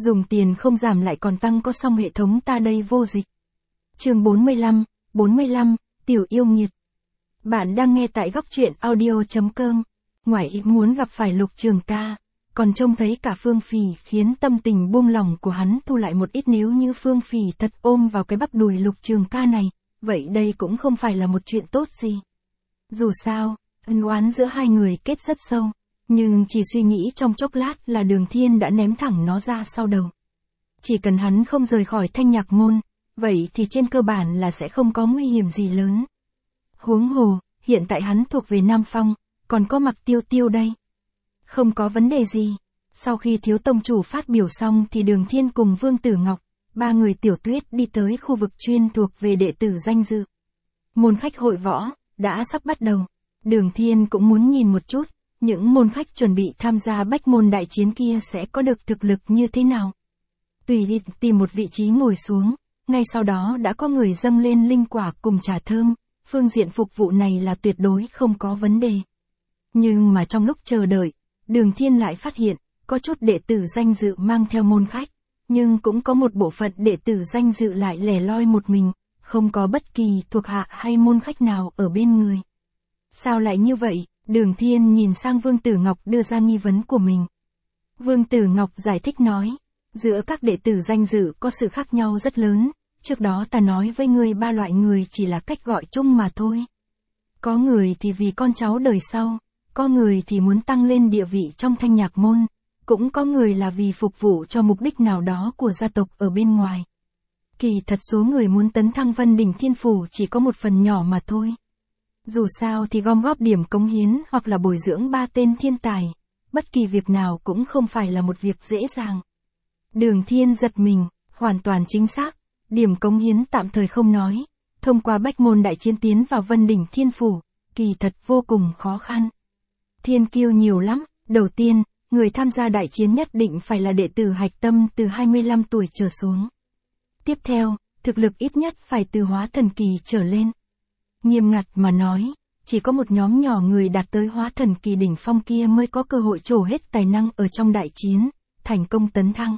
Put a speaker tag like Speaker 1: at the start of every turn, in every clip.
Speaker 1: Dùng tiền không giảm lại còn tăng có xong hệ thống ta đây vô dịch. Chương 45, Tiểu yêu nghiệt. Bạn đang nghe tại góc truyện audio.com. Ngoài ý muốn gặp phải Lục Trường ca, còn trông thấy cả Phương Phỉ khiến tâm tình buông lỏng của hắn thu lại một ít. Nếu như Phương Phỉ thật ôm vào cái bắp đùi Lục Trường ca này, vậy đây cũng không phải là một chuyện tốt gì. Dù sao, ân oán giữa hai người kết rất sâu, nhưng chỉ suy nghĩ trong chốc lát là Đường Thiên đã ném thẳng nó ra sau đầu. Chỉ cần hắn không rời khỏi Thanh Nhạc Môn, vậy thì trên cơ bản là sẽ không có nguy hiểm gì lớn. Huống hồ, hiện tại hắn thuộc về Nam Phong, còn có Mặc Tiêu Tiêu đây. Không có vấn đề gì. Sau khi thiếu tông chủ phát biểu xong thì Đường Thiên cùng Vương Tử Ngọc, ba người Tiểu Tuyết đi tới khu vực chuyên thuộc về đệ tử danh dự. Môn khách hội võ đã sắp bắt đầu. Đường Thiên cũng muốn nhìn một chút, những môn khách chuẩn bị tham gia bách môn đại chiến kia sẽ có được thực lực như thế nào. Tùy đi tìm một vị trí ngồi xuống, ngay sau đó đã có người dâng lên linh quả cùng trà thơm, phương diện phục vụ này là tuyệt đối không có vấn đề. Nhưng mà trong lúc chờ đợi, Đường Thiên lại phát hiện, có chút đệ tử danh dự mang theo môn khách, nhưng cũng có một bộ phận đệ tử danh dự lại lẻ loi một mình, không có bất kỳ thuộc hạ hay môn khách nào ở bên người. Sao lại như vậy? Đường Thiên nhìn sang Vương Tử Ngọc đưa ra nghi vấn của mình. Vương Tử Ngọc giải thích nói, giữa các đệ tử danh dự có sự khác nhau rất lớn, trước đó ta nói với ngươi ba loại người chỉ là cách gọi chung mà thôi. Có người thì vì con cháu đời sau, có người thì muốn tăng lên địa vị trong Thanh Nhạc Môn, cũng có người là vì phục vụ cho mục đích nào đó của gia tộc ở bên ngoài. Kỳ thật số người muốn tấn thăng Vân Đỉnh Thiên Phủ chỉ có một phần nhỏ mà thôi. Dù sao thì gom góp điểm cống hiến hoặc là bồi dưỡng ba tên thiên tài, bất kỳ việc nào cũng không phải là một việc dễ dàng. Đường Thiên giật mình, hoàn toàn chính xác, điểm cống hiến tạm thời không nói, thông qua bách môn đại chiến tiến vào Vân Đỉnh Thiên Phủ, kỳ thật vô cùng khó khăn. Thiên kiêu nhiều lắm, đầu tiên, người tham gia đại chiến nhất định phải là đệ tử hạch tâm từ 25 tuổi trở xuống. Tiếp theo, thực lực ít nhất phải từ hóa thần kỳ trở lên. Nghiêm ngặt mà nói, chỉ có một nhóm nhỏ người đạt tới hóa thần kỳ đỉnh phong kia mới có cơ hội trổ hết tài năng ở trong đại chiến, thành công tấn thăng.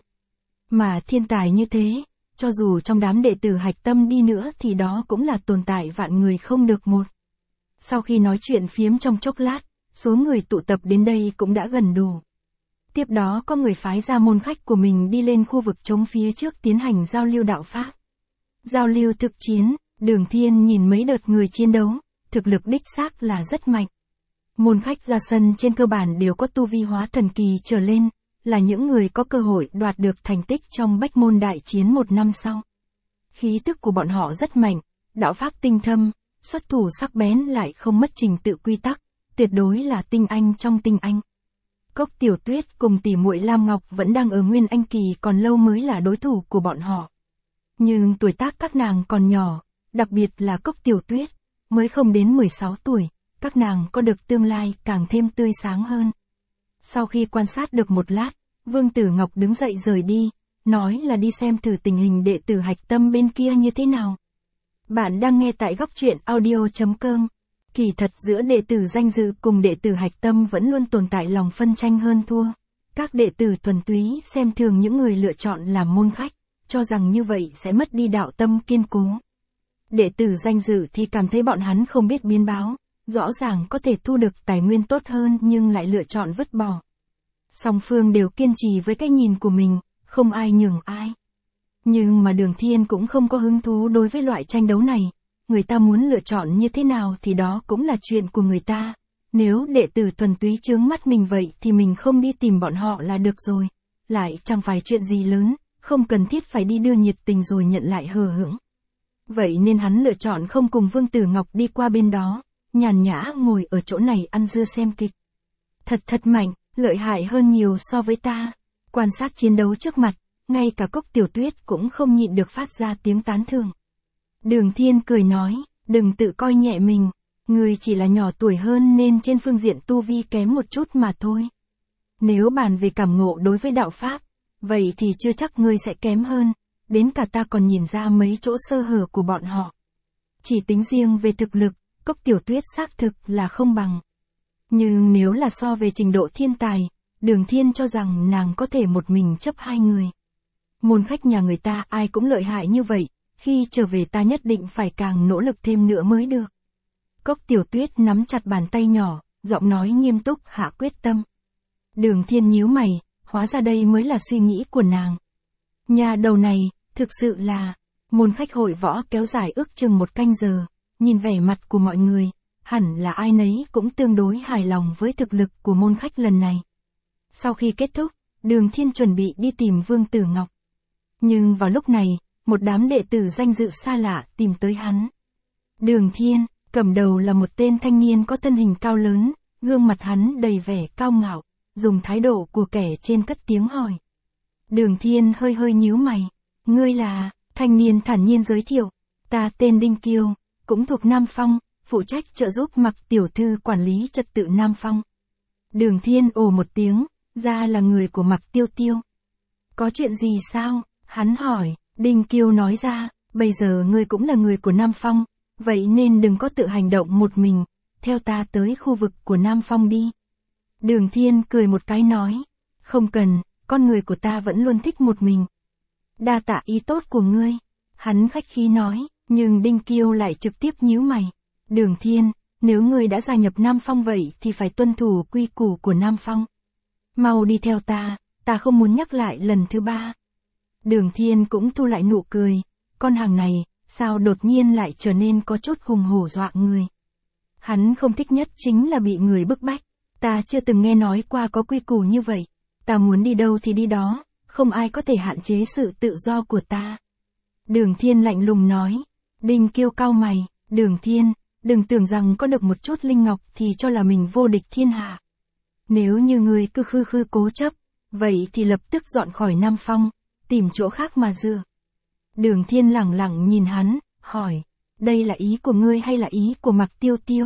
Speaker 1: Mà thiên tài như thế, cho dù trong đám đệ tử hạch tâm đi nữa thì đó cũng là tồn tại vạn người không được một. Sau khi nói chuyện phiếm trong chốc lát, số người tụ tập đến đây cũng đã gần đủ. Tiếp đó có người phái ra môn khách của mình đi lên khu vực trống phía trước tiến hành giao lưu đạo pháp. Giao lưu thực chiến, Đường Thiên nhìn mấy đợt người chiến đấu, thực lực đích xác là rất mạnh. Môn khách ra sân trên cơ bản đều có tu vi hóa thần kỳ trở lên, là những người có cơ hội đoạt được thành tích trong bách môn đại chiến một năm sau. Khí tức của bọn họ rất mạnh, đạo pháp tinh thâm, xuất thủ sắc bén lại không mất trình tự quy tắc, tuyệt đối là tinh anh trong tinh anh. Cốc Tiểu Tuyết cùng tỷ muội Lam Ngọc vẫn đang ở Nguyên Anh kỳ, còn lâu mới là đối thủ của bọn họ. Nhưng tuổi tác các nàng còn nhỏ, đặc biệt là Cốc Tiểu Tuyết, mới không đến 16 tuổi, các nàng có được tương lai càng thêm tươi sáng hơn. Sau khi quan sát được một lát, Vương Tử Ngọc đứng dậy rời đi, nói là đi xem thử tình hình đệ tử hạch tâm bên kia như thế nào. Bạn đang nghe tại góc truyện audio.com. Kỳ thật giữa đệ tử danh dự cùng đệ tử hạch tâm vẫn luôn tồn tại lòng phân tranh hơn thua. Các đệ tử thuần túy xem thường những người lựa chọn làm môn khách, cho rằng như vậy sẽ mất đi đạo tâm kiên cố. Đệ tử danh dự thì cảm thấy bọn hắn không biết biến báo, rõ ràng có thể thu được tài nguyên tốt hơn nhưng lại lựa chọn vứt bỏ. Song phương đều kiên trì với cái nhìn của mình, không ai nhường ai. Nhưng mà Đường Thiên cũng không có hứng thú đối với loại tranh đấu này. Người ta muốn lựa chọn như thế nào thì đó cũng là chuyện của người ta. Nếu đệ tử thuần túy chướng mắt mình vậy thì mình không đi tìm bọn họ là được rồi. Lại chẳng phải chuyện gì lớn, không cần thiết phải đi đưa nhiệt tình rồi nhận lại hờ hững. Vậy nên hắn lựa chọn không cùng Vương Tử Ngọc đi qua bên đó, nhàn nhã ngồi ở chỗ này ăn dưa xem kịch. Thật mạnh, lợi hại hơn nhiều so với ta. Quan sát chiến đấu trước mặt, ngay cả Cốc Tiểu Tuyết cũng không nhịn được phát ra tiếng tán thưởng. Đường Thiên cười nói, đừng tự coi nhẹ mình, ngươi chỉ là nhỏ tuổi hơn nên trên phương diện tu vi kém một chút mà thôi. Nếu bàn về cảm ngộ đối với đạo pháp, vậy thì chưa chắc ngươi sẽ kém hơn, đến cả ta còn nhìn ra mấy chỗ sơ hở của bọn họ. Chỉ tính riêng về thực lực, Cốc Tiểu Tuyết xác thực là không bằng. Nhưng nếu là so về trình độ thiên tài, Đường Thiên cho rằng nàng có thể một mình chấp hai người. Môn khách nhà người ta ai cũng lợi hại như vậy, khi trở về ta nhất định phải càng nỗ lực thêm nữa mới được. Cốc Tiểu Tuyết nắm chặt bàn tay nhỏ, giọng nói nghiêm túc hạ quyết tâm. Đường Thiên nhíu mày, hóa ra đây mới là suy nghĩ của nàng. Nhà đầu này, thực sự là, môn khách hội võ kéo dài ước chừng 1 canh giờ, nhìn vẻ mặt của mọi người, hẳn là ai nấy cũng tương đối hài lòng với thực lực của môn khách lần này. Sau khi kết thúc, Đường Thiên chuẩn bị đi tìm Vương Tử Ngọc. Nhưng vào lúc này, một đám đệ tử danh dự xa lạ tìm tới hắn. Đường Thiên, cầm đầu là một tên thanh niên có thân hình cao lớn, gương mặt hắn đầy vẻ cao ngạo, dùng thái độ của kẻ trên cất tiếng hỏi. Đường Thiên hơi hơi nhíu mày, ngươi là, thanh niên thản nhiên giới thiệu, ta tên Đinh Kiêu, cũng thuộc Nam Phong, phụ trách trợ giúp Mặc tiểu thư quản lý trật tự Nam Phong. Đường Thiên ồ một tiếng, ra là người của Mặc Tiêu Tiêu. Có chuyện gì sao? Hắn hỏi. Đinh Kiêu nói ra, bây giờ ngươi cũng là người của Nam Phong, vậy nên đừng có tự hành động một mình, theo ta tới khu vực của Nam Phong đi. Đường Thiên cười một cái nói, không cần, con người của ta vẫn luôn thích một mình. Đa tạ ý tốt của ngươi, hắn khách khí nói, nhưng Đinh Kiêu lại trực tiếp nhíu mày. Đường Thiên, nếu ngươi đã gia nhập Nam Phong vậy thì phải tuân thủ quy củ của Nam Phong. Mau đi theo ta không muốn nhắc lại lần thứ 3. Đường Thiên cũng thu lại nụ cười, con hàng này, sao đột nhiên lại trở nên có chút hùng hổ dọa người. Hắn không thích nhất chính là bị người bức bách, ta chưa từng nghe nói qua có quy củ như vậy, ta muốn đi đâu thì đi đó, không ai có thể hạn chế sự tự do của ta. Đường Thiên lạnh lùng nói. Đinh Kiêu cau mày, Đường Thiên, đừng tưởng rằng có được một chút linh ngọc thì cho là mình vô địch thiên hạ. Nếu như ngươi cứ khư cố chấp, vậy thì lập tức dọn khỏi Nam Phong, tìm chỗ khác mà dựa. Đường Thiên lẳng lặng nhìn hắn, hỏi, đây là ý của ngươi hay là ý của Mặc Tiêu Tiêu?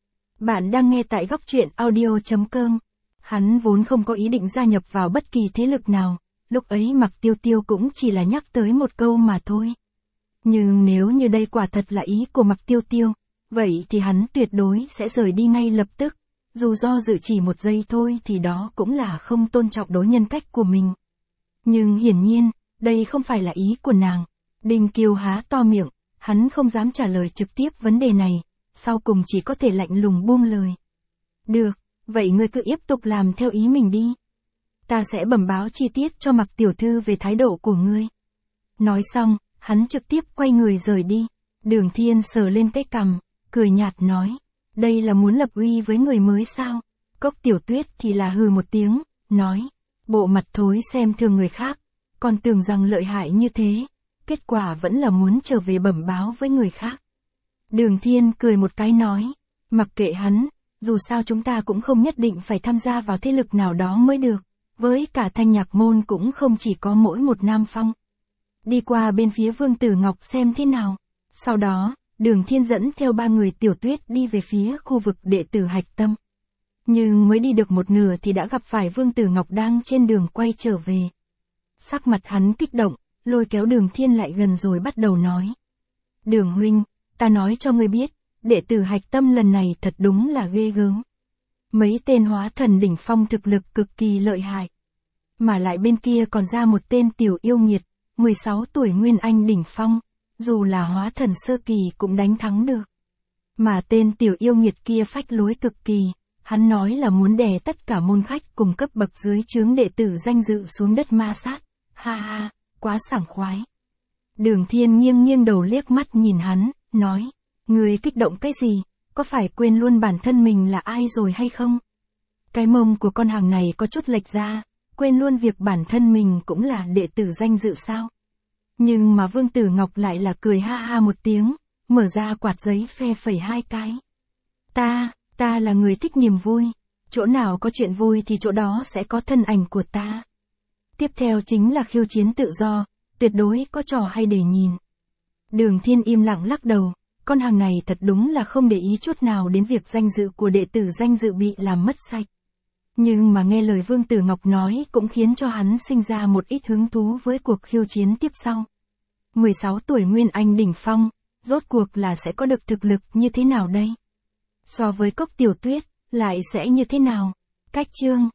Speaker 1: Bạn đang nghe tại góc truyện audio.com. Hắn vốn không có ý định gia nhập vào bất kỳ thế lực nào, lúc ấy Mặc Tiêu Tiêu cũng chỉ là nhắc tới một câu mà thôi. Nhưng nếu như đây quả thật là ý của Mặc Tiêu Tiêu, vậy thì hắn tuyệt đối sẽ rời đi ngay lập tức, dù do dự chỉ 1 giây thôi thì đó cũng là không tôn trọng đối nhân cách của mình. Nhưng hiển nhiên, đây không phải là ý của nàng. Đinh Kiêu há to miệng, hắn không dám trả lời trực tiếp vấn đề này, sau cùng chỉ có thể lạnh lùng buông lời. Được, vậy ngươi cứ tiếp tục làm theo ý mình đi. Ta sẽ bẩm báo chi tiết cho Mặc tiểu thư về thái độ của ngươi. Nói xong, hắn trực tiếp quay người rời đi. Đường Thiên sờ lên cái cằm, cười nhạt nói, đây là muốn lập uy với người mới sao? Cốc Tiểu Tuyết thì là hừ một tiếng, nói, bộ mặt thối xem thường người khác, còn tưởng rằng lợi hại như thế, kết quả vẫn là muốn trở về bẩm báo với người khác. Đường Thiên cười một cái nói, mặc kệ hắn, dù sao chúng ta cũng không nhất định phải tham gia vào thế lực nào đó mới được, với cả Thanh Nhạc môn cũng không chỉ có mỗi một Nam Phong. Đi qua bên phía Vương Tử Ngọc xem thế nào. Sau đó, Đường Thiên dẫn theo 3 người Tiểu Tuyết đi về phía khu vực đệ tử Hạch Tâm. Nhưng mới đi được một nửa thì đã gặp phải Vương Tử Ngọc đang trên đường quay trở về. Sắc mặt hắn kích động, lôi kéo Đường Thiên lại gần rồi bắt đầu nói. Đường huynh, ta nói cho ngươi biết, đệ tử Hạch Tâm lần này thật đúng là ghê gớm. Mấy tên hóa thần đỉnh phong thực lực cực kỳ lợi hại. Mà lại bên kia còn ra một tên tiểu yêu nghiệt, 16 tuổi Nguyên Anh đỉnh phong, dù là hóa thần sơ kỳ cũng đánh thắng được. Mà tên tiểu yêu nghiệt kia phách lối cực kỳ, hắn nói là muốn đè tất cả môn khách cùng cấp bậc dưới chướng đệ tử danh dự xuống đất ma sát. Ha ha, quá sảng khoái. Đường Thiên nghiêng đầu liếc mắt nhìn hắn, nói, người kích động cái gì, có phải quên luôn bản thân mình là ai rồi hay không? Cái mông của con hàng này có chút lệch ra, quên luôn việc bản thân mình cũng là đệ tử danh dự sao? Nhưng mà Vương Tử Ngọc lại là cười ha ha một tiếng, mở ra quạt giấy phe phẩy 2 cái. Ta là người thích niềm vui, chỗ nào có chuyện vui thì chỗ đó sẽ có thân ảnh của ta. Tiếp theo chính là khiêu chiến tự do, tuyệt đối có trò hay để nhìn. Đường Thiên im lặng lắc đầu, con hàng này thật đúng là không để ý chút nào đến việc danh dự của đệ tử danh dự bị làm mất sạch. Nhưng mà nghe lời Vương Tử Ngọc nói cũng khiến cho hắn sinh ra một ít hứng thú với cuộc khiêu chiến tiếp sau. 16 tuổi Nguyên Anh đỉnh phong, rốt cuộc là sẽ có được thực lực như thế nào đây? So với Cốc Tiểu Tuyết, lại sẽ như thế nào? Cách chương